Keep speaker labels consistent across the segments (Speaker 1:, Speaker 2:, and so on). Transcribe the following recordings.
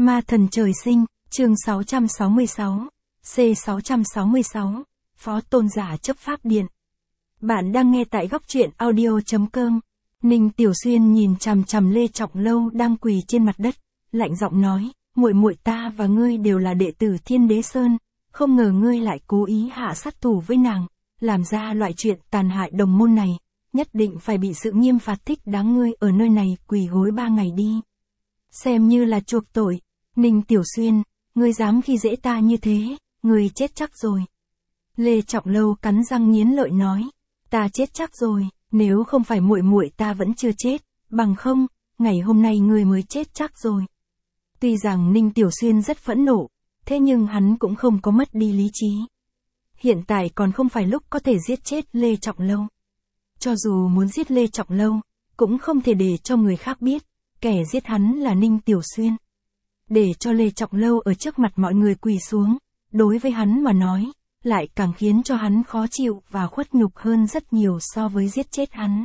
Speaker 1: Ma thần trời sinh, chương 666, C666, Phó Tôn giả chấp pháp điện. Bạn đang nghe tại góc truyện audio.com. Ninh Tiểu Xuyên nhìn chằm chằm Lê Trọng Lâu đang quỳ trên mặt đất, lạnh giọng nói, muội muội ta và ngươi đều là đệ tử Thiên Đế Sơn, không ngờ ngươi lại cố ý hạ sát thủ với nàng, làm ra loại chuyện tàn hại đồng môn này, nhất định phải bị sự nghiêm phạt thích đáng, ngươi ở nơi này quỳ gối 3 ngày đi. Xem như là chuộc tội. Ninh Tiểu Xuyên, ngươi dám khi dễ ta như thế, ngươi chết chắc rồi. Lê Trọng Lâu cắn răng nghiến lợi nói, ta chết chắc rồi, nếu không phải muội muội ta vẫn chưa chết, bằng không, ngày hôm nay ngươi mới chết chắc rồi. Tuy rằng Ninh Tiểu Xuyên rất phẫn nộ, thế nhưng hắn cũng không có mất đi lý trí. Hiện tại còn không phải lúc có thể giết chết Lê Trọng Lâu. Cho dù muốn giết Lê Trọng Lâu, cũng không thể để cho người khác biết, kẻ giết hắn là Ninh Tiểu Xuyên. Để cho Lê Trọng Lâu ở trước mặt mọi người quỳ xuống, đối với hắn mà nói, lại càng khiến cho hắn khó chịu và khuất nhục hơn rất nhiều so với giết chết hắn.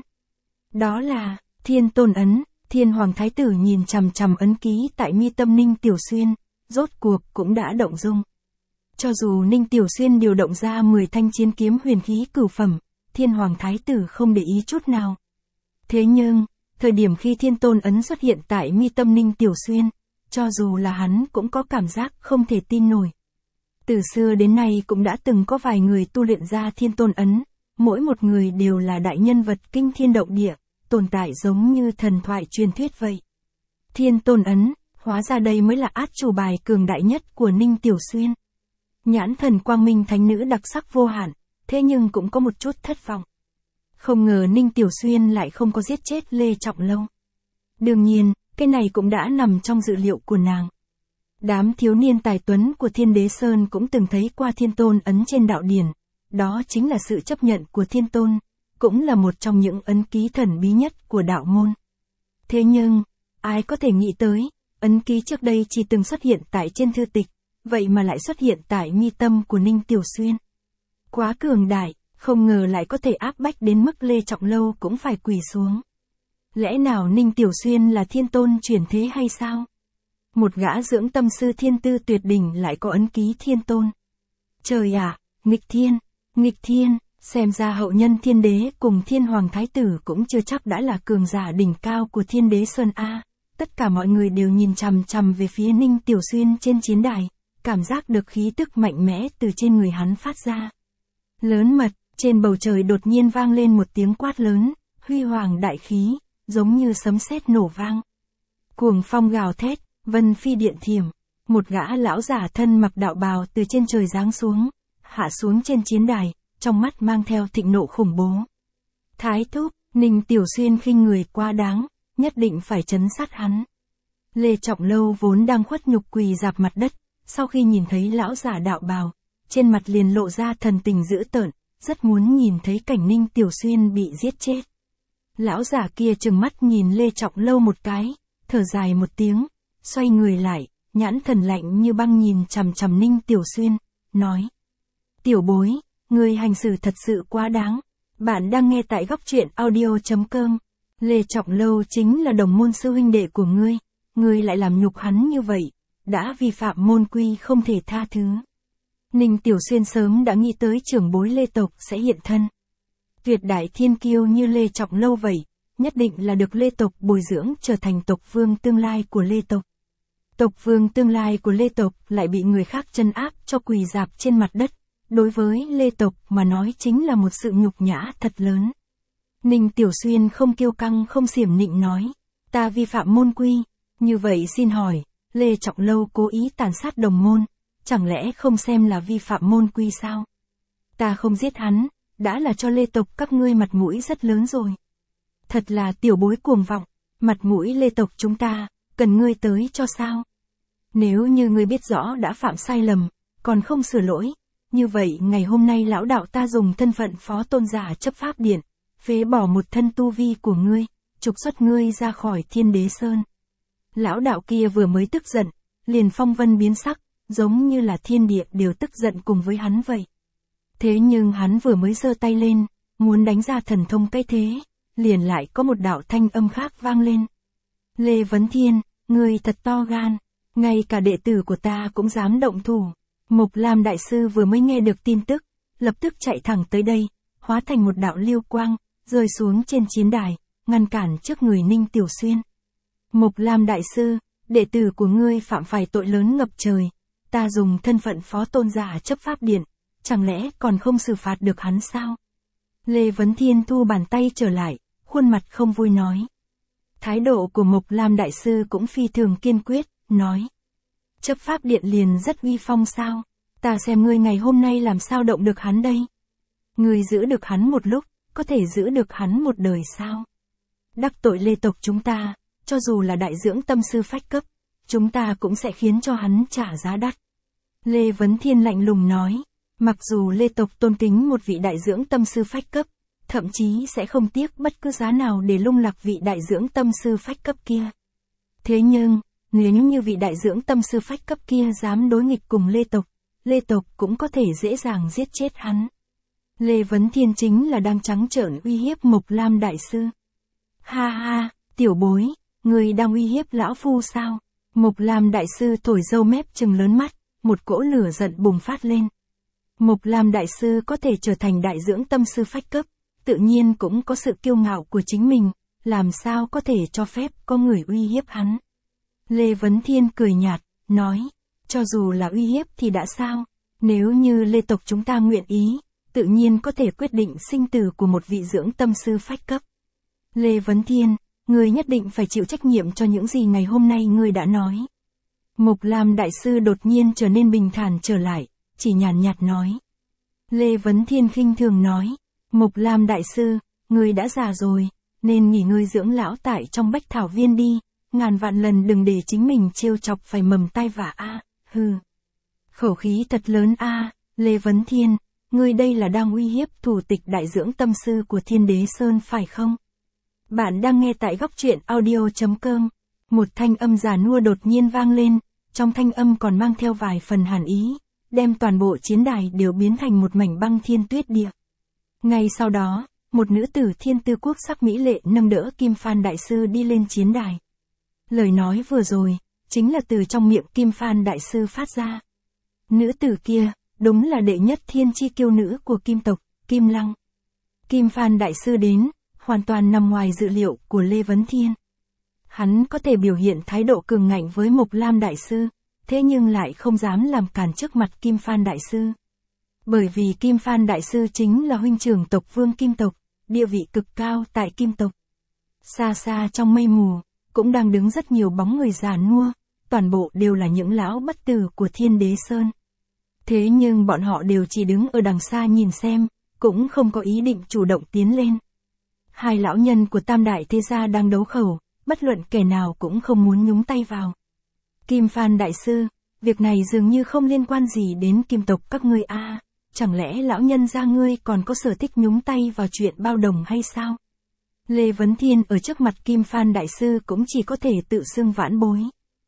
Speaker 1: Đó là, Thiên Tôn ấn. Thiên Hoàng Thái tử nhìn chằm chằm ấn ký tại mi tâm Ninh Tiểu Xuyên, rốt cuộc cũng đã động dung. Cho dù Ninh Tiểu Xuyên điều động ra 10 thanh chiến kiếm huyền khí cửu phẩm, Thiên Hoàng Thái tử không để ý chút nào. Thế nhưng, thời điểm khi Thiên Tôn ấn xuất hiện tại mi tâm Ninh Tiểu Xuyên, cho dù là hắn cũng có cảm giác không thể tin nổi. Từ xưa đến nay cũng đã từng có vài người tu luyện ra Thiên Tôn ấn, mỗi một người đều là đại nhân vật kinh thiên động địa, tồn tại giống như thần thoại truyền thuyết vậy. Thiên Tôn ấn, hóa ra đây mới là át chủ bài cường đại nhất của Ninh Tiểu Xuyên. Nhãn thần quang minh thánh nữ đặc sắc vô hạn, thế nhưng cũng có một chút thất vọng. Không ngờ Ninh Tiểu Xuyên lại không có giết chết Lê Trọng Lâu. Đương nhiên, cái này cũng đã nằm trong dự liệu của nàng. Đám thiếu niên tài tuấn của Thiên Đế Sơn cũng từng thấy qua Thiên Tôn ấn trên đạo điển. Đó chính là sự chấp nhận của Thiên Tôn, cũng là một trong những ấn ký thần bí nhất của đạo môn. Thế nhưng, ai có thể nghĩ tới, ấn ký trước đây chỉ từng xuất hiện tại trên thư tịch, vậy mà lại xuất hiện tại mi tâm của Ninh Tiểu Xuyên. Quá cường đại, không ngờ lại có thể áp bách đến mức Lê Trọng Lâu cũng phải quỳ xuống. Lẽ nào Ninh Tiểu Xuyên là Thiên Tôn chuyển thế hay sao? Một gã dưỡng tâm sư thiên tư tuyệt đỉnh lại có ấn ký Thiên Tôn. Trời ạ, nghịch thiên, xem ra hậu nhân Thiên Đế cùng Thiên Hoàng Thái tử cũng chưa chắc đã là cường giả đỉnh cao của Thiên Đế Sơn A. Tất cả mọi người đều nhìn chằm chằm về phía Ninh Tiểu Xuyên trên chiến đài, cảm giác được khí tức mạnh mẽ từ trên người hắn phát ra. Lớn mật, trên bầu trời đột nhiên vang lên một tiếng quát lớn, huy hoàng đại khí, giống như sấm sét nổ vang. Cuồng phong gào thét, vân phi điện thiểm, một gã lão giả thân mặc đạo bào từ trên trời giáng xuống, hạ xuống trên chiến đài, trong mắt mang theo thịnh nộ khủng bố. Thái thúc, Ninh Tiểu Xuyên khinh người quá đáng, nhất định phải trấn sát hắn. Lê Trọng Lâu vốn đang khuất nhục quỳ rạp mặt đất, sau khi nhìn thấy lão giả đạo bào, trên mặt liền lộ ra thần tình dữ tợn, rất muốn nhìn thấy cảnh Ninh Tiểu Xuyên bị giết chết. Lão giả kia trừng mắt nhìn Lê Trọng Lâu một cái, thở dài một tiếng, xoay người lại, nhãn thần lạnh như băng nhìn chằm chằm Ninh Tiểu Xuyên, nói. Tiểu bối, ngươi hành xử thật sự quá đáng. Bạn đang nghe tại góc truyện audio.com. Lê Trọng Lâu chính là đồng môn sư huynh đệ của ngươi lại làm nhục hắn như vậy, đã vi phạm môn quy không thể tha thứ. Ninh Tiểu Xuyên sớm đã nghĩ tới trưởng bối Lê tộc sẽ hiện thân. Tuyệt đại thiên kiêu như Lê Trọng Lâu vậy, nhất định là được Lê tộc bồi dưỡng trở thành tộc vương tương lai của Lê tộc. Tộc vương tương lai của Lê tộc lại bị người khác trấn áp cho quỳ rạp trên mặt đất, đối với Lê tộc mà nói chính là một sự nhục nhã thật lớn. Ninh Tiểu Xuyên không kiêu căng không xiểm nịnh nói, ta vi phạm môn quy, như vậy xin hỏi, Lê Trọng Lâu cố ý tàn sát đồng môn, chẳng lẽ không xem là vi phạm môn quy sao? Ta không giết hắn, đã là cho Lê tộc các ngươi mặt mũi rất lớn rồi. Thật là tiểu bối cuồng vọng, mặt mũi Lê tộc chúng ta, cần ngươi tới cho sao? Nếu như ngươi biết rõ đã phạm sai lầm, còn không sửa lỗi, như vậy ngày hôm nay lão đạo ta dùng thân phận Phó Tôn giả chấp pháp điện, phế bỏ một thân tu vi của ngươi, trục xuất ngươi ra khỏi Thiên Đế Sơn. Lão đạo kia vừa mới tức giận, liền phong vân biến sắc, giống như là thiên địa đều tức giận cùng với hắn vậy. Thế nhưng hắn vừa mới giơ tay lên, muốn đánh ra thần thông cái thế, liền lại có một đạo thanh âm khác vang lên. Lê Vấn Thiên, ngươi thật to gan, Ngay cả đệ tử của ta cũng dám động thủ. Mộc Lam đại sư vừa mới nghe được tin tức, lập tức chạy thẳng tới đây, hóa thành một đạo lưu quang, rơi xuống trên chiến đài, ngăn cản trước người Ninh Tiểu Xuyên. Mộc Lam đại sư, đệ tử của ngươi phạm phải tội lớn ngập trời, ta dùng thân phận phó tôn giả chấp pháp điện, chẳng lẽ còn không xử phạt được hắn sao? Lê Vấn Thiên thu bàn tay trở lại, khuôn mặt không vui nói. Thái độ của Mộc Lam đại sư cũng phi thường kiên quyết, nói. Chấp pháp điện liền rất uy phong sao? Ta xem ngươi ngày hôm nay làm sao động được hắn đây? Ngươi giữ được hắn một lúc, có thể giữ được hắn một đời sao? Đắc tội Lê tộc chúng ta, cho dù là đại dưỡng tâm sư phách cấp, chúng ta cũng sẽ khiến cho hắn trả giá đắt. Lê Vấn Thiên lạnh lùng nói, mặc dù Lê tộc tôn kính một vị đại dưỡng tâm sư phách cấp, thậm chí sẽ không tiếc bất cứ giá nào để lung lạc vị đại dưỡng tâm sư phách cấp kia. Thế nhưng, nếu như vị đại dưỡng tâm sư phách cấp kia dám đối nghịch cùng Lê tộc cũng có thể dễ dàng giết chết hắn. Lê Vấn Thiên chính là đang trắng trợn uy hiếp Mộc Lam đại sư. Ha ha, tiểu bối, người đang uy hiếp lão phu sao? Mộc Lam đại sư thổi râu mép trừng lớn mắt, một cỗ lửa giận bùng phát lên. Mộc Lam đại sư có thể trở thành đại dưỡng tâm sư phách cấp, tự nhiên cũng có sự kiêu ngạo của chính mình, làm sao có thể cho phép có người uy hiếp hắn. Lê Vấn Thiên cười nhạt, nói, cho dù là uy hiếp thì đã sao, nếu như Lê tộc chúng ta nguyện ý, tự nhiên có thể quyết định sinh tử của một vị dưỡng tâm sư phách cấp. Lê Vấn Thiên, ngươi nhất định phải chịu trách nhiệm cho những gì ngày hôm nay ngươi đã nói. Mộc Lam đại sư đột nhiên trở nên bình thản trở lại, chỉ nhàn nhạt nói. Lê Vấn Thiên khinh thường nói, Mộc Lam đại sư, ngươi đã già rồi, nên nghỉ ngơi dưỡng lão tại trong Bách Thảo Viên đi, ngàn vạn lần đừng để chính mình trêu chọc phải mầm tai vạ a. Hừ. Khẩu khí thật lớn a, Lê Vấn Thiên, ngươi đây là đang uy hiếp thủ tịch đại dưỡng tâm sư của Thiên Đế Sơn phải không? Bạn đang nghe tại góc truyện audio.com. Một thanh âm già nua đột nhiên vang lên, trong thanh âm còn mang theo vài phần hàn ý, đem toàn bộ chiến đài đều biến thành một mảnh băng thiên tuyết địa. Ngay sau đó, một nữ tử Thiên Tư quốc sắc mỹ lệ nâng đỡ Kim Phan đại sư đi lên chiến đài. Lời nói vừa rồi, chính là từ trong miệng Kim Phan đại sư phát ra. Nữ tử kia, đúng là đệ nhất thiên chi kiêu nữ của Kim tộc, Kim Lăng. Kim Phan đại sư đến, hoàn toàn nằm ngoài dự liệu của Lê Vấn Thiên. Hắn có thể biểu hiện thái độ cường ngạnh với Mộc Lam đại sư, thế nhưng lại không dám làm cản trước mặt Kim Phan đại sư. Bởi vì Kim Phan đại sư chính là huynh trưởng tộc Vương Kim tộc, địa vị cực cao tại Kim tộc. Xa xa trong mây mù, cũng đang đứng rất nhiều bóng người già nua, toàn bộ đều là những lão bất tử của Thiên Đế Sơn. Thế nhưng bọn họ đều chỉ đứng ở đằng xa nhìn xem, cũng không có ý định chủ động tiến lên. Hai lão nhân của Tam Đại Thế Gia đang đấu khẩu, bất luận kẻ nào cũng không muốn nhúng tay vào. Kim Phan đại sư, việc này dường như không liên quan gì đến Kim tộc các ngươi a, chẳng lẽ lão nhân gia ngươi còn có sở thích nhúng tay vào chuyện bao đồng hay sao? Lê Vấn Thiên ở trước mặt Kim Phan đại sư cũng chỉ có thể tự xưng vãn bối.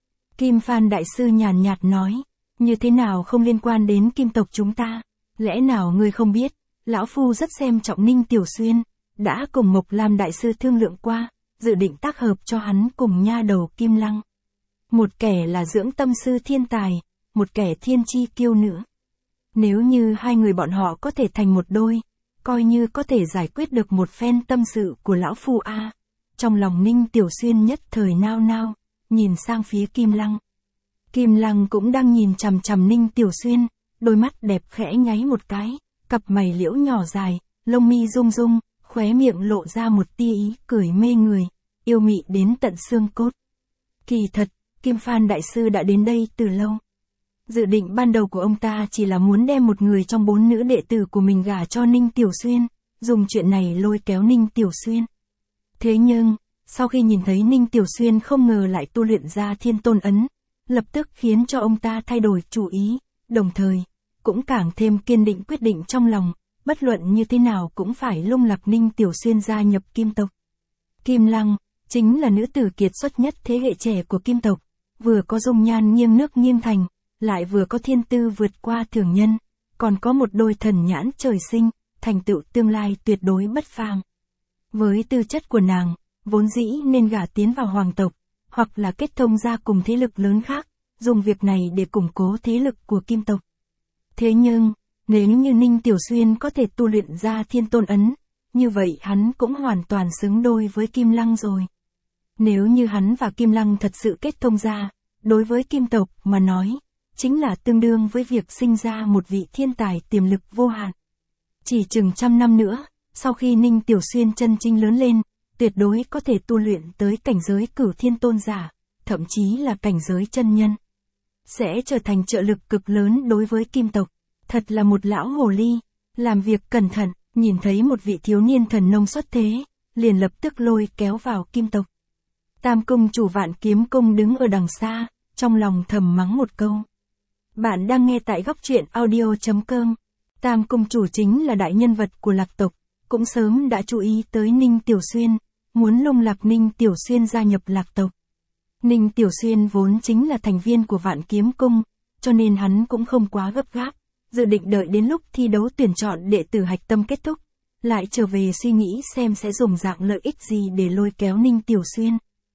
Speaker 1: Kim Phan đại sư nhàn nhạt nói, như thế nào không liên quan đến Kim tộc chúng ta, lẽ nào ngươi không biết, lão phu rất xem trọng Ninh Tiểu Xuyên, đã cùng Mộc Lam đại sư thương lượng qua, dự định tác hợp cho hắn cùng nha đầu Kim Lăng. Một kẻ là dưỡng tâm sư thiên tài, một kẻ thiên chi kiêu nữ. Nếu như hai người bọn họ có thể thành một đôi, coi như có thể giải quyết được một phen tâm sự của lão phu a. Trong lòng Ninh Tiểu Xuyên nhất thời nao nao, nhìn sang phía Kim Lăng. Kim Lăng cũng đang nhìn chằm chằm Ninh Tiểu Xuyên, đôi mắt đẹp khẽ nháy một cái, cặp mày liễu nhỏ dài, lông mi rung rung, khóe miệng lộ ra một tia ý cười mê người, yêu mị đến tận xương cốt. Kỳ thật, Kim Phan đại sư đã đến đây từ lâu. Dự định ban đầu của ông ta chỉ là muốn đem một người trong 4 nữ đệ tử của mình gả cho Ninh Tiểu Xuyên, dùng chuyện này lôi kéo Ninh Tiểu Xuyên. Thế nhưng, sau khi nhìn thấy Ninh Tiểu Xuyên không ngờ lại tu luyện ra Thiên Tôn ấn, lập tức khiến cho ông ta thay đổi chủ ý, đồng thời, cũng càng thêm kiên định quyết định trong lòng, bất luận như thế nào cũng phải lung lạc Ninh Tiểu Xuyên gia nhập Kim tộc. Kim Lăng, chính là nữ tử kiệt xuất nhất thế hệ trẻ của Kim tộc, vừa có dung nhan nghiêng nước nghiêng thành, lại vừa có thiên tư vượt qua thường nhân, còn có một đôi thần nhãn trời sinh, thành tựu tương lai tuyệt đối bất phàm. Với tư chất của nàng, vốn dĩ nên gả tiến vào hoàng tộc, hoặc là kết thông gia cùng thế lực lớn khác, dùng việc này để củng cố thế lực của Kim tộc. Thế nhưng, nếu như Ninh Tiểu Xuyên có thể tu luyện ra Thiên Tôn Ấn, như vậy hắn cũng hoàn toàn xứng đôi với Kim Lăng rồi. Nếu như hắn và Kim Lăng thật sự kết thông ra, đối với Kim tộc mà nói, chính là tương đương với việc sinh ra một vị thiên tài tiềm lực vô hạn. Chỉ chừng 100 năm nữa, sau khi Ninh Tiểu Xuyên chân chính lớn lên, tuyệt đối có thể tu luyện tới cảnh giới Cửu Thiên Tôn giả, thậm chí là cảnh giới chân nhân. Sẽ trở thành trợ lực cực lớn đối với Kim tộc. Thật là một lão hồ ly, làm việc cẩn thận, nhìn thấy một vị thiếu niên thần nông xuất thế, liền lập tức lôi kéo vào Kim tộc. Tam cung chủ Vạn Kiếm Cung đứng ở đằng xa, trong lòng thầm mắng một câu. Bạn đang nghe tại góc truyện audio.com. Tam cung chủ chính là đại nhân vật của Lạc tộc, cũng sớm đã chú ý tới Ninh Tiểu Xuyên, muốn lung lạc Ninh Tiểu Xuyên gia nhập Lạc tộc. Ninh Tiểu Xuyên vốn chính là thành viên của Vạn Kiếm Cung, cho nên hắn cũng không quá gấp gáp, dự định đợi đến lúc thi đấu tuyển chọn đệ tử hạch tâm kết thúc, lại trở về suy nghĩ xem sẽ dùng dạng lợi ích gì để lôi kéo Ninh Tiểu Xuyên.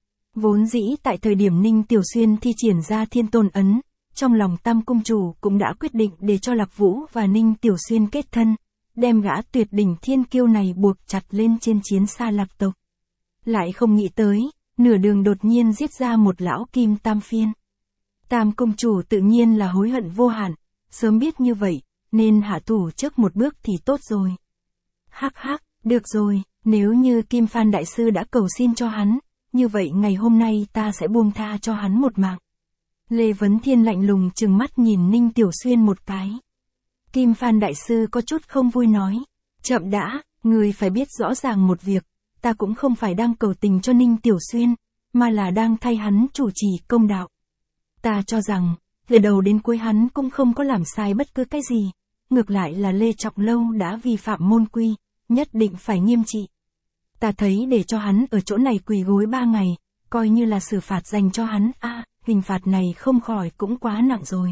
Speaker 1: Vốn dĩ tại thời điểm Ninh Tiểu Xuyên thi triển ra Thiên Tôn Ấn, trong lòng Tam cung chủ cũng đã quyết định để cho Lạc Vũ và Ninh Tiểu Xuyên kết thân, đem gã tuyệt đỉnh thiên kiêu này buộc chặt lên trên chiến xa Lạc tộc. Lại không nghĩ tới, nửa đường đột nhiên giết ra một lão kim tam phiên. Tam cung chủ tự nhiên là hối hận vô hạn, sớm biết như vậy, nên hạ thủ trước một bước thì tốt rồi. Hắc hắc, được rồi, nếu như Kim Phan Đại Sư đã cầu xin cho hắn, như vậy ngày hôm nay ta sẽ buông tha cho hắn một mạng. Lê Vấn Thiên lạnh lùng trừng mắt nhìn Ninh Tiểu Xuyên một cái. Kim Phan Đại Sư có chút không vui nói, chậm đã, người phải biết rõ ràng một việc, ta cũng không phải đang cầu tình cho Ninh Tiểu Xuyên, mà là đang thay hắn chủ trì công đạo. Ta cho rằng, từ đầu đến cuối hắn cũng không có làm sai bất cứ cái gì, ngược lại là Lê Trọng Lâu đã vi phạm môn quy, nhất định phải nghiêm trị. Ta thấy để cho hắn ở chỗ này quỳ gối 3 ngày, coi như là xử phạt dành cho hắn, hình phạt này không khỏi cũng quá nặng rồi.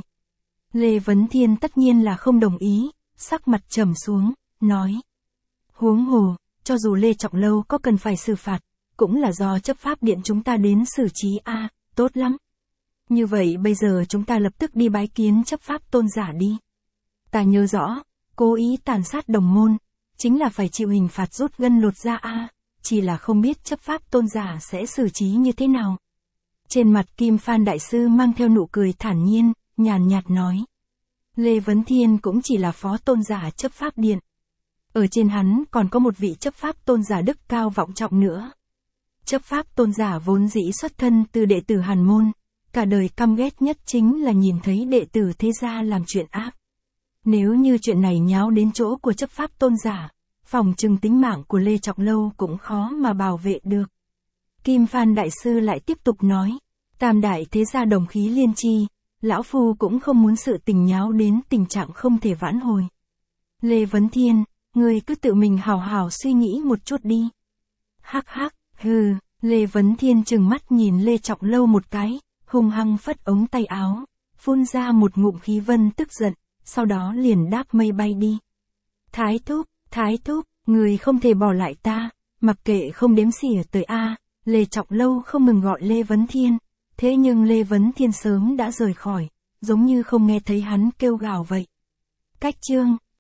Speaker 1: Lê Vấn Thiên tất nhiên là không đồng ý, sắc mặt trầm xuống, nói. Huống hồ, cho dù Lê Trọng Lâu có cần phải xử phạt, cũng là do chấp pháp điện chúng ta đến xử trí tốt lắm. Như vậy bây giờ chúng ta lập tức đi bái kiến chấp pháp tôn giả đi. Ta nhớ rõ, cố ý tàn sát đồng môn, chính là phải chịu hình phạt rút gân lột da chỉ là không biết chấp pháp tôn giả sẽ xử trí như thế nào. Trên mặt Kim Phan Đại Sư mang theo nụ cười thản nhiên, nhàn nhạt nói. Lê Vấn Thiên cũng chỉ là phó tôn giả chấp pháp điện. Ở trên hắn còn có một vị chấp pháp tôn giả đức cao vọng trọng nữa. Chấp pháp tôn giả vốn dĩ xuất thân từ đệ tử Hàn môn, cả đời căm ghét nhất chính là nhìn thấy đệ tử thế gia làm chuyện ác. Nếu như chuyện này nháo đến chỗ của chấp pháp tôn giả, phòng trừng tính mạng của Lê Trọng Lâu cũng khó mà bảo vệ được. Kim Phan Đại Sư lại tiếp tục nói, tam đại thế gia đồng khí liên chi, lão phu cũng không muốn sự tình nháo đến tình trạng không thể vãn hồi. Lê Vấn Thiên, người cứ tự mình hào hào suy nghĩ một chút đi. Hắc hắc, hừ, Lê Vấn Thiên trừng mắt nhìn Lê Trọng Lâu một cái, hung hăng phất ống tay áo, phun ra một ngụm khí vân tức giận, sau đó liền đáp mây bay đi. Thái thúc, người không thể bỏ lại ta, mặc kệ không đếm xỉa tới Lê Trọng Lâu không ngừng gọi Lê Vấn Thiên, thế nhưng Lê Vấn Thiên sớm đã rời khỏi, giống như không nghe thấy hắn kêu gào vậy. Cách chương